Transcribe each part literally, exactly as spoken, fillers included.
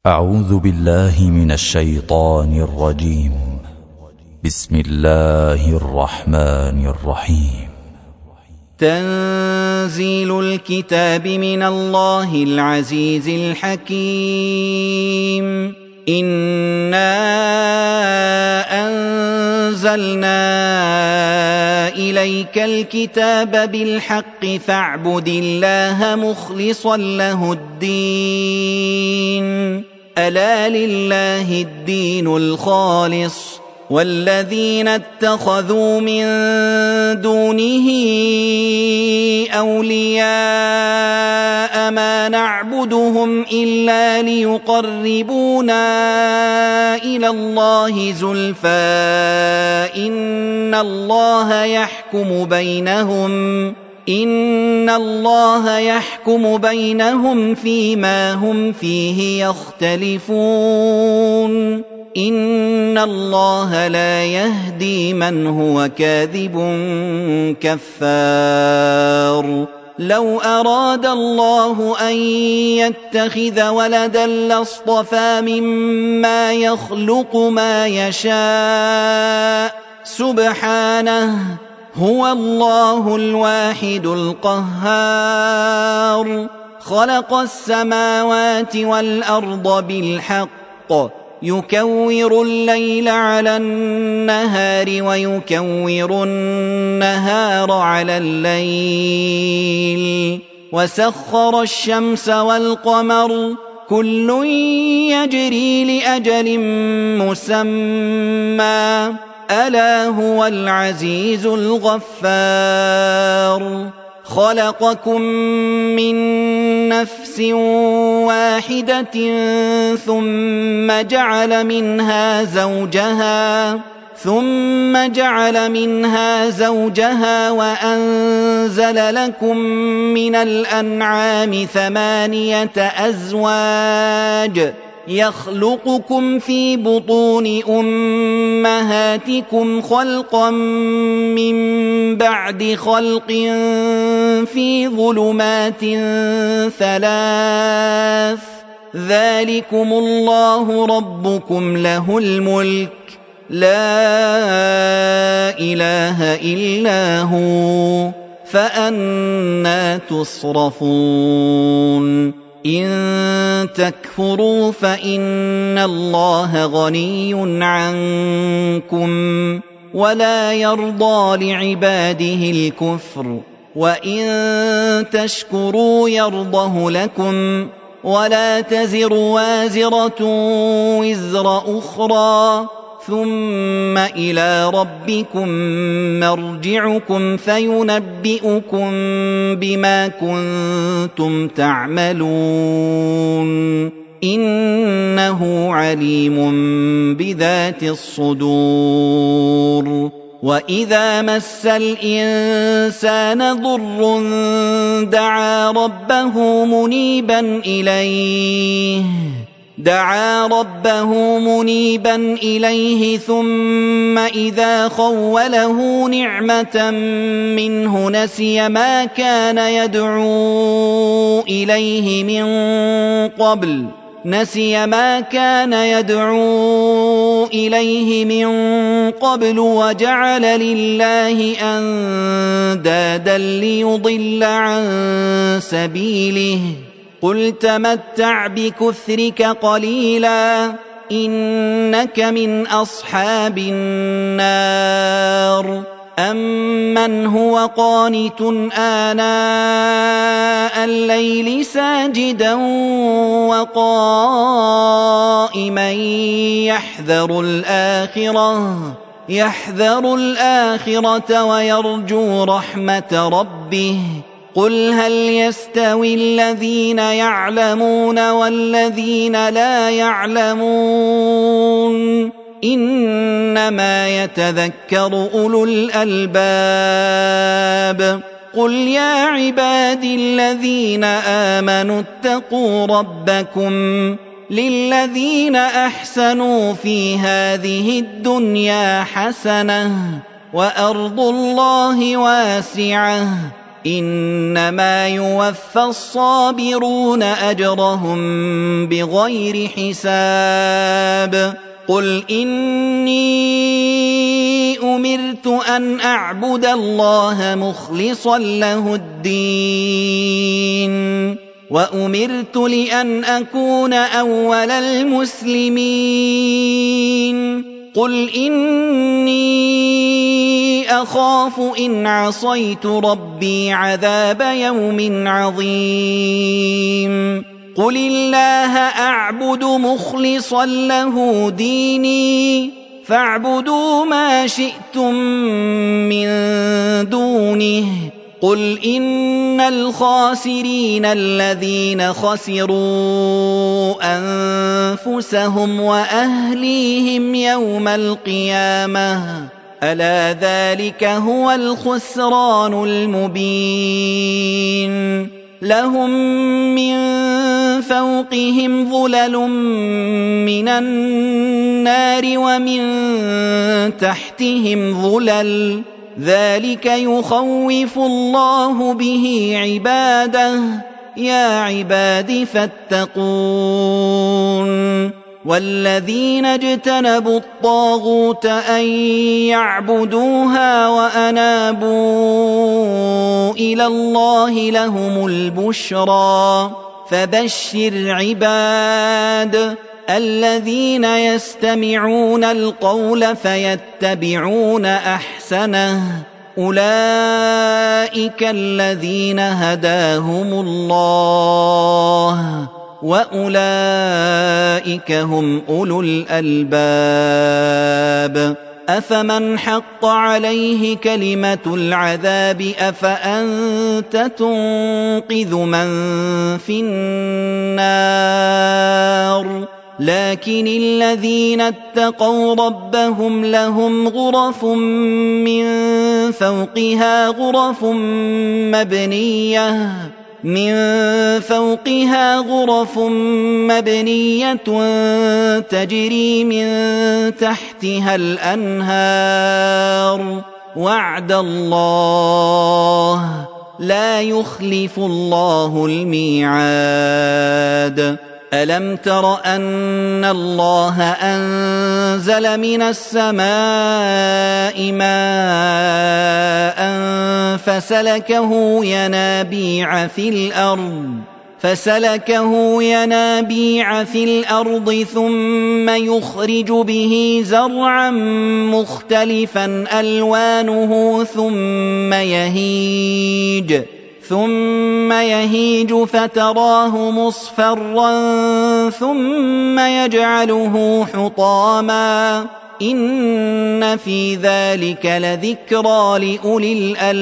أعوذ بالله من الشيطان الرجيم. بسم الله الرحمن الرحيم. تنزيل الكتاب من الله العزيز الحكيم. إنا أنزلنا إليك الكتاب بالحق فاعبد الله مخلصا له الدين. ألا لله الدين الخالص والذين اتخذوا من دونه أولياء ما نعبدهم إلا ليقربونا إلى الله زلفى إن الله يحكم بينهم إن الله يحكم بينهم فيما هم فيه يختلفون. إن الله لا يهدي من هو كاذب كفار. لو أراد الله أن يتخذ ولدا لاصطفى مما يخلق ما يشاء سبحانه هو الله الواحد القهار. خلق السماوات والأرض بالحق يكور الليل على النهار ويكور النهار على الليل وسخر الشمس والقمر كل يجري لأجل مسمى ألا هو العزيز الغفار. خلقكم من نفس واحدة ثم جعل منها زوجها ثم جعل منها زوجها وأنزل لكم من الأنعام ثمانية أزواج يخلقكم في بطون أمهاتكم خلقا من بعد خلق في ظلمات ثلاث ذلكم الله ربكم له الملك لا إله إلا هو فأنى تصرفون. إن تكفروا فإن الله غني عنكم ولا يرضى لعباده الكفر وإن تشكروا يرضه لكم ولا تزر وازرة وزر أخرى ثم إلى ربكم مرجعكم فينبئكم بما كنتم تعملون إنه عليم بذات الصدور. وإذا مس الإنسان ضر دعا ربه منيبا إليه دعا ربه منيبا إليه ثم إذا خوله نعمة منه نسي ما كان يدعو إليه من قبل نسي ما كان يدعو إليه من قبل وجعل لله أندادا ليضل عن سبيله قل تمتع بكثرك قليلا إنك من أصحاب النار. أمن هو قانت آناء الليل ساجدا وقائما يحذر الآخرة يحذر الآخرة ويرجو رحمة ربه قل هل يستوي الذين يعلمون والذين لا يعلمون إنما يتذكر أولو الألباب. قل يا عبادي الذين آمنوا اتقوا ربكم للذين أحسنوا في هذه الدنيا حسنة وأرض الله واسعة إنما يوفى الصابرون أجرهم بغير حساب قل إني أمرت أن أعبد الله مخلصا له الدين وأمرت لأن أكون أول المسلمين قل إني أخاف إن عصيت ربي عذاب يوم عظيم قل الله أعبد مخلصا له ديني فاعبدوا ما شئتم من دونه قل إن الخاسرين الذين خسروا أنفسهم وأهليهم يوم القيامة ألا ذلك هو الخسران المبين لهم من فوقهم ظلل من النار ومن تحتهم ظلل ذلك يخوف الله به عباده يا عباد فاتقون والذين اجتنبوا الطاغوت أن يعبدوها وأنابوا إلى الله لهم البشرى فبشر عباد الذين يستمعون القول فيتبعون أحسنه أولئك الذين هداهم الله وأولئك هم أولو الألباب أفمن حق عليه كلمة العذاب أفأنت تنقذ من في النار لكن الذين اتقوا ربهم لهم غرف من فوقها غرف مبنية من فوقها غرف مبنية تجري من تحتها الأنهار وعد الله لا يخلف الله الميعاد ألم تر أن الله أنزل من السماء ماء فسلكه ينابيع في الأرض فسلكه ينابيع في الأرض ثم يخرج به زرعا مختلفا ألوانه ثم يهيج ثم يهيج فتراه مصفرا ثم يجعله حطاما إن في ذلك لذكرى لأولي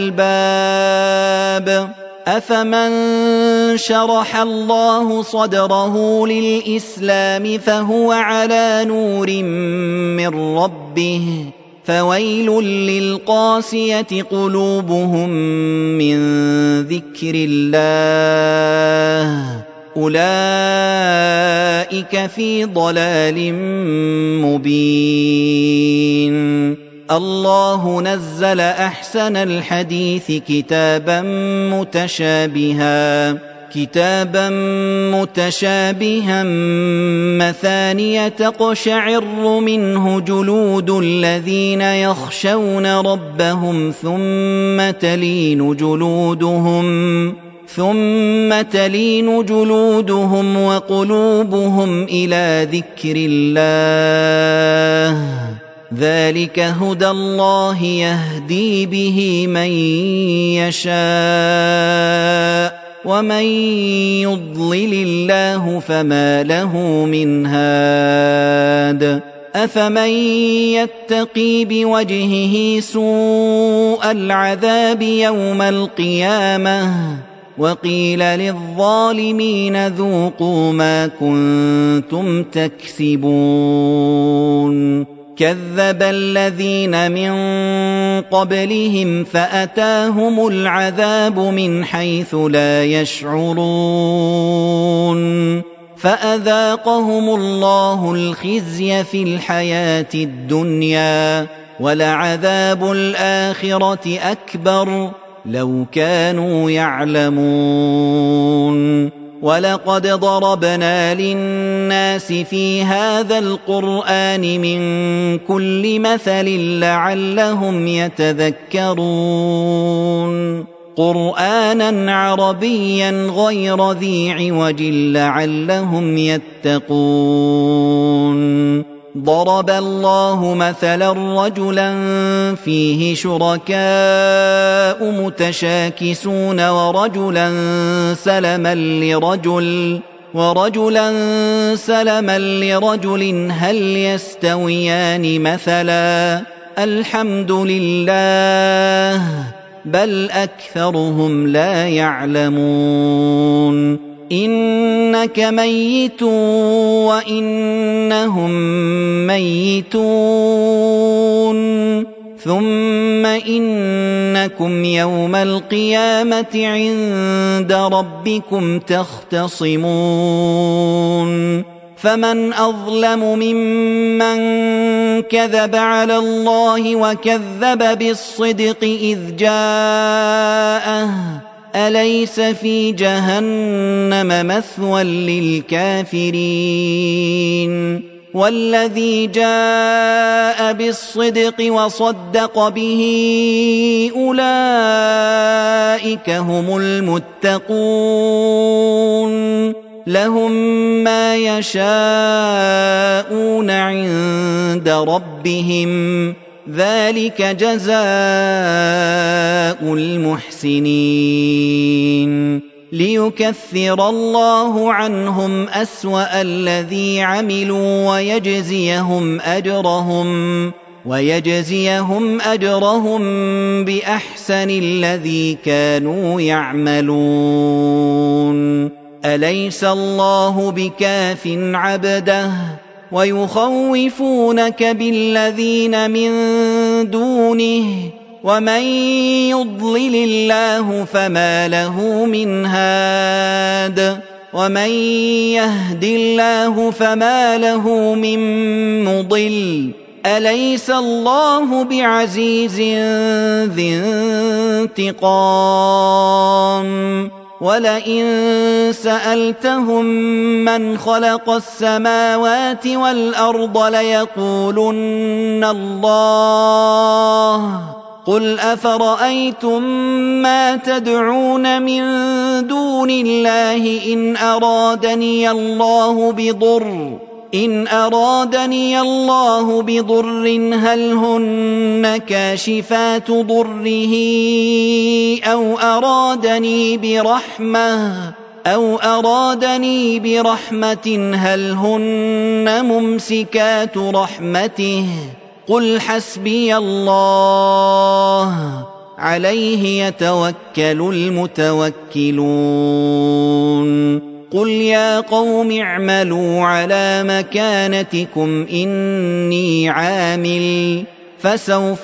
الألباب أفمن شرح الله صدره للإسلام فهو على نور من ربه فويل للقاسية قلوبهم من ذكر الله أولئك في ضلال مبين الله نزل أحسن الحديث كتابا متشابها كتابا متشابها مثانية تقشعر منه جلود الذين يخشون ربهم ثم تلين جلودهم ثم تلين جلودهم وقلوبهم إلى ذكر الله ذلك هدى الله يهدي به من يشاء ومن يضلل الله فما له من هاد أفمن يتقي بوجهه سوء العذاب يوم القيامة وقيل للظالمين ذوقوا ما كنتم تكسبون كذب الذين من قبلهم فأتاهم العذاب من حيث لا يشعرون فأذاقهم الله الخزي في الحياة الدنيا ولعذاب الآخرة أكبر لو كانوا يعلمون. ولقد ضربنا للناس في هذا القرآن من كل مثل لعلهم يتذكرون. قرآنا عربيا غير ذي عوج لعلهم يتقون. ضرب الله مثلا رجلا فيه شركاء متشاكسون ورجلا سلما لرجل ورجلا سلما لرجل هل يستويان مثلا الحمد لله بل أكثرهم لا يعلمون. إنك ميت وإنهم ميتون ثم إنكم يوم القيامة عند ربكم تختصمون. فمن أظلم ممن كذب على الله وكذب بالصدق إذ جاءه أليس في جهنم مثوى للكافرين. والذي جاء بالصدق وصدق به أولئك هم المتقون. لهم ما يشاءون عند ربهم ذلك جزاء المحسنين. ليكفر الله عنهم أسوأ الذي عملوا ويجزيهم أجرهم ويجزيهم أجرهم بأحسن الذي كانوا يعملون. أليس الله بكاف عبده ويخوفونك بالذين من دونه ومن يضلل الله فما له من هاد ومن يهد الله فما له من مضل. أليس الله بعزيز ذي انتقام. ولئن سألتهم من خلق السماوات والأرض ليقولن الله قل أفرأيتم ما تدعون من دون الله إن أرادني الله بضر إن أرادني الله بضر هل هن كاشفات ضره أو أرادني برحمة أو أرادني برحمة هل هن ممسكات رحمته قل حسبي الله عليه يتوكل المتوكلون. قل يا قوم اعملوا على مكانتكم إني عامل فسوف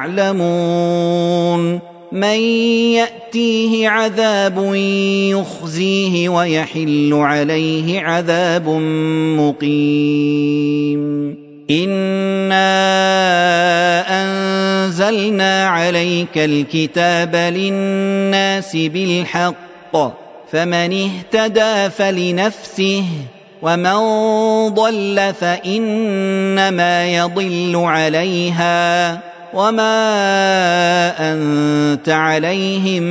تعلمون من يأتيه عذاب يخزيه ويحل عليه عذاب مقيم. إنا أنزلنا عليك الكتاب للناس بالحق فمن اهتدى فلنفسه ومن ضل فإنما يضل عليها وما أنت عليهم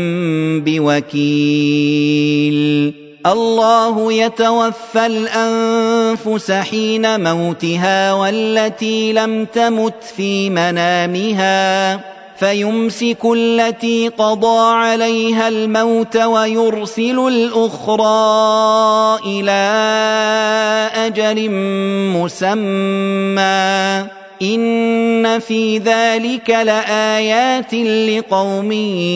بوكيل. الله يتوفى الأنفس حين موتها والتي لم تمت في منامها فيمسك التي قضى عليها الموت ويرسل الأخرى إلى أجل مسمى إن في ذلك لآيات لقوم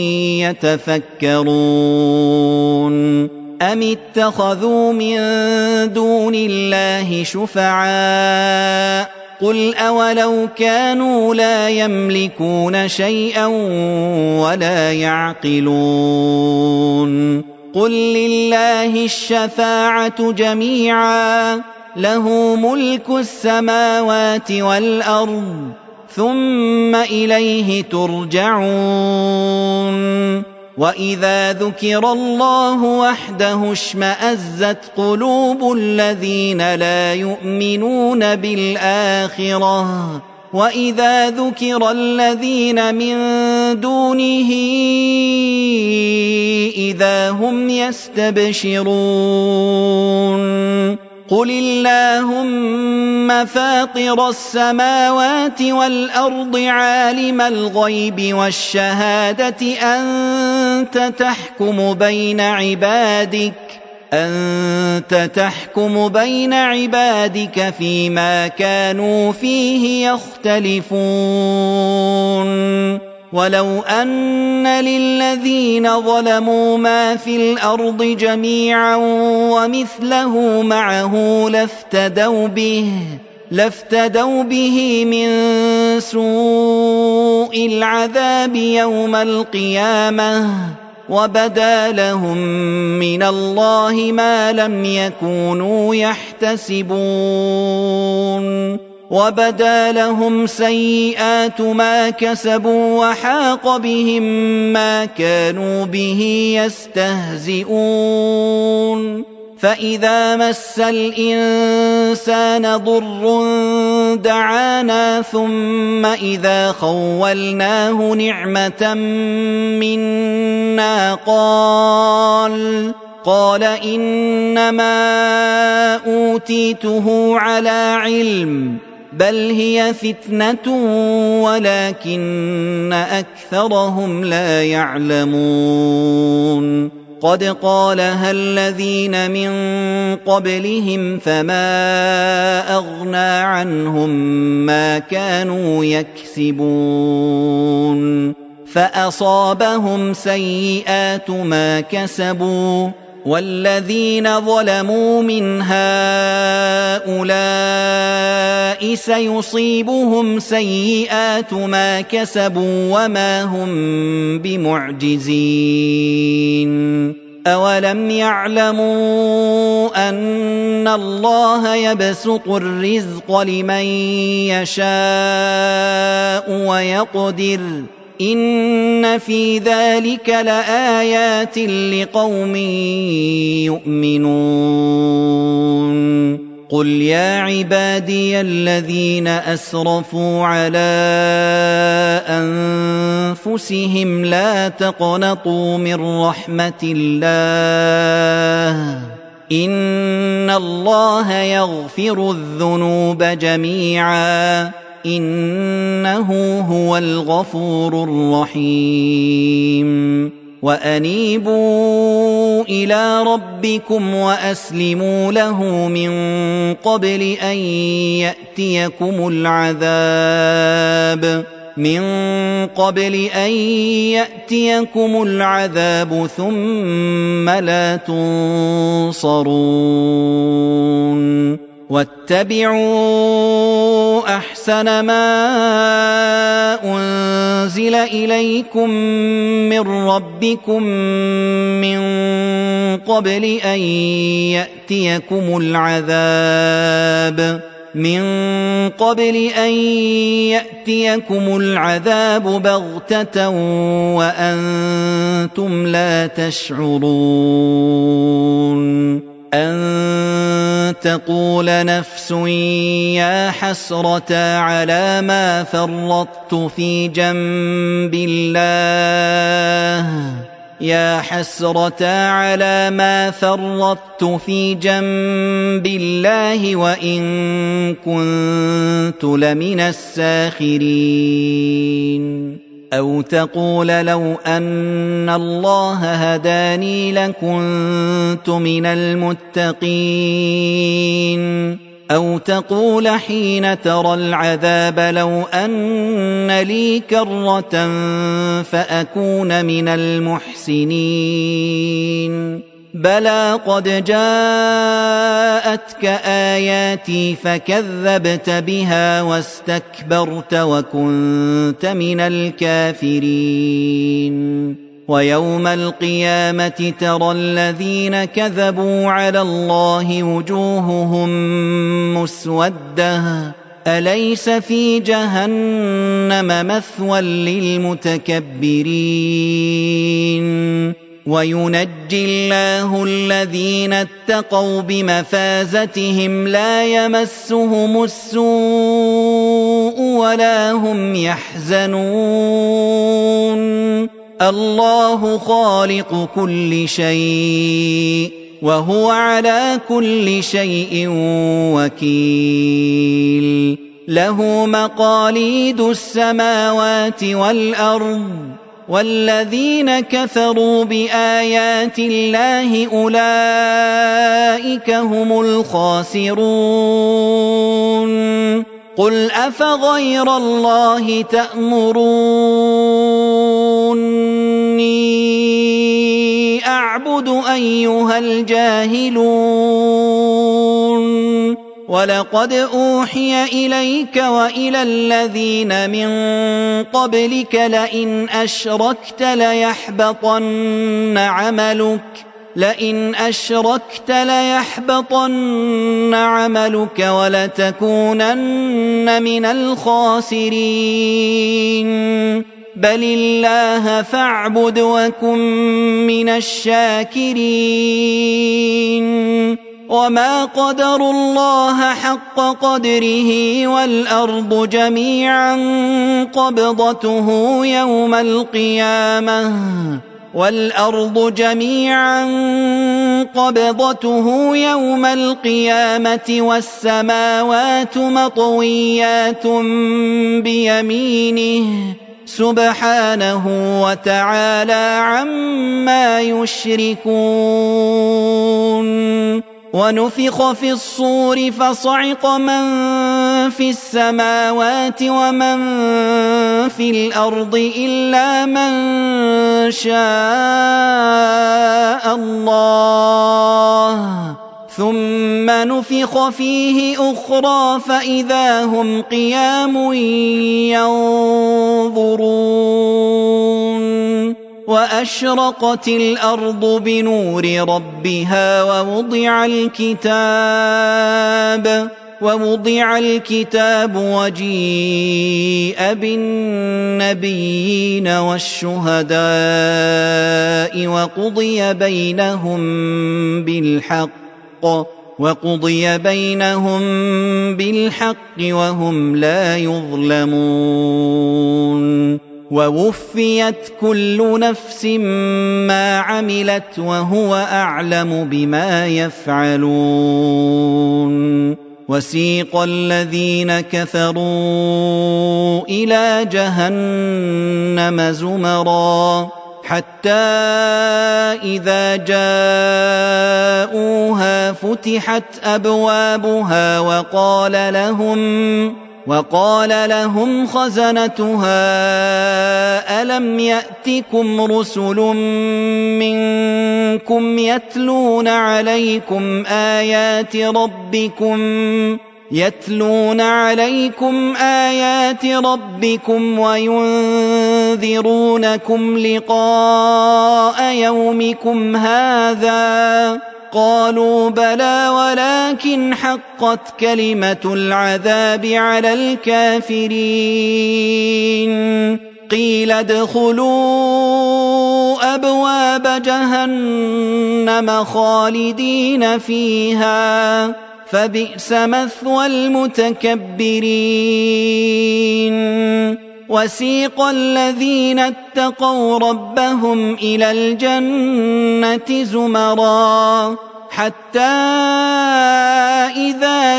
يتفكرون. أم اتخذوا من دون الله شفعاء قل أولو كانوا لا يملكون شيئا ولا يعقلون. قل لله الشفاعة جميعا له ملك السماوات والأرض ثم إليه ترجعون. وإذا ذكر الله وحده اشمأزت قلوب الذين لا يؤمنون بالآخرة وإذا ذكر الذين من دونه إذا هم يستبشرون قل اللهم فاطر السماوات والأرض عالم الغيب والشهادة أنت تحكم بين عبادك أنت تحكم بين عبادك فيما كانوا فيه يختلفون ولو أن للذين ظلموا ما في الأرض جميعا ومثله معه لافتدوا به لافتدوا به من سوء العذاب يوم القيامة وبدا لهم من الله ما لم يكونوا يحتسبون وبدا لهم سيئات ما كسبوا وحاق بهم ما كانوا به يستهزئون فإذا مس الإنسان ضر دعانا ثم إذا خولناه نعمة منا قال قال إنما أوتيته على علم بل هي فتنة ولكن أكثرهم لا يعلمون قد قالها الذين من قبلهم فما أغنى عنهم ما كانوا يكسبون فأصابهم سيئات ما كسبوا والذين ظلموا من هؤلاء سيصيبهم سيئات ما كسبوا وما هم بمعجزين أولم يعلموا أن الله يبسط الرزق لمن يشاء ويقدر إن في ذلك لآيات لقوم يؤمنون قل يا عبادي الذين أسرفوا على أنفسهم لا تقنطوا من رحمة الله إن الله يغفر الذنوب جميعا إنه هو الغفور الرحيم وأنيبوا إلى ربكم وأسلموا له من قبل أن يأتيكم العذاب من قبل أن يأتيكم العذاب ثم لا تنصرون واتبعوا أحسن ما أنزل إليكم من ربكم من قبل أن يأتيكم العذاب من قبل أن يأتيكم العذاب بغتة وأنتم لا تشعرون أن تقول نفس يا حسرة على ما فرطت في جنب الله يا حسرة على ما فرطت في جنب الله وإن كنت لمن الساخرين أو تقول لو أن الله هداني لكنت من المتقين أو تقول حين ترى العذاب لو أن لي كرة فأكون من المحسنين بلى قد جاءتك آياتي فكذبت بها واستكبرت وكنت من الكافرين ويوم القيامة ترى الذين كذبوا على الله وجوههم مسودة أليس في جهنم مثوى للمتكبرين وينجي الله الذين اتقوا بمفازتهم لا يمسهم السوء ولا هم يحزنون الله خالق كل شيء وهو على كل شيء وكيل له مقاليد السماوات والأرض والذين كفروا بآيات الله أولئك هم الخاسرون قل أفغير الله تأمروني أعبد أيها الجاهلون ولقد أوحي إليك وإلى الذين من قبلك لئن أشركت ليحبطن عملك لئن أشركت ليحبطن عملك ولتكونن من الخاسرين بل الله فاعبد وكن من الشاكرين وما قدروا الله حق قدره والأرض جميعا قبضته يوم القيامة والأرض جميعا قبضته يوم القيامة والسماوات مطويات بيمينه سبحانه وتعالى عما يشركون ونفخ في الصور فصعق من في السماوات ومن في الأرض إلا من شاء الله ثم نفخ فيه أخرى فإذا هم قيام ينظرون وأشرقت الأرض بنور ربها ووضع الكتاب ووضع الكتاب وجيء بالنبيين والشهداء وقضي بينهم بالحق وقضي بينهم بالحق وهم لا يظلمون ووفيت كل نفس ما عملت وهو أعلم بما يفعلون وسيق الذين كفروا إلى جهنم زمرا حتى إذا جاءوها فتحت أبوابها وقال لهم وقال لهم خزنتها ألم يأتكم رسل منكم يتلون عليكم آيات ربكم يتلون عليكم آيات ربكم وينذرونكم لقاء يومكم هذا قالوا بلى ولكن حقت كلمة العذاب على الكافرين قيل ادخلوا أبواب جهنم خالدين فيها فبئس مثوى المتكبرين وسيق الذين اتقوا ربهم إلى الجنة زمرا حتى إذا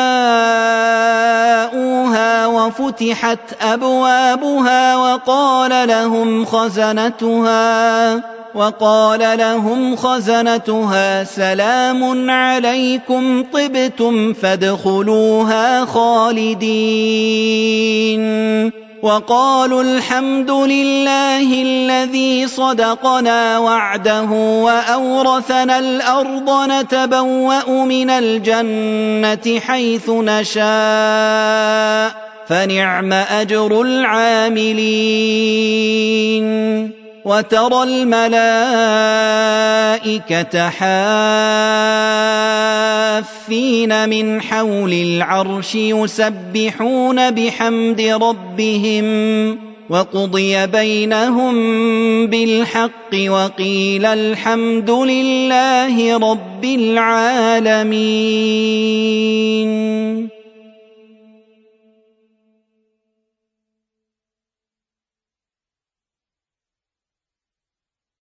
جاءوها وفتحت أبوابها وقال لهم خزنتها وقال لهم خزنتها سلام عليكم طبتم فادخلوها خالدين وقالوا الحمد لله الذي صدقنا وعده وأورثنا الأرض نتبوأ من الجنة حيث نشاء فنعم أجر العاملين وترى الملائكة حافين من حول العرش يسبحون بحمد ربهم وقضي بينهم بالحق وقيل الحمد لله رب العالمين.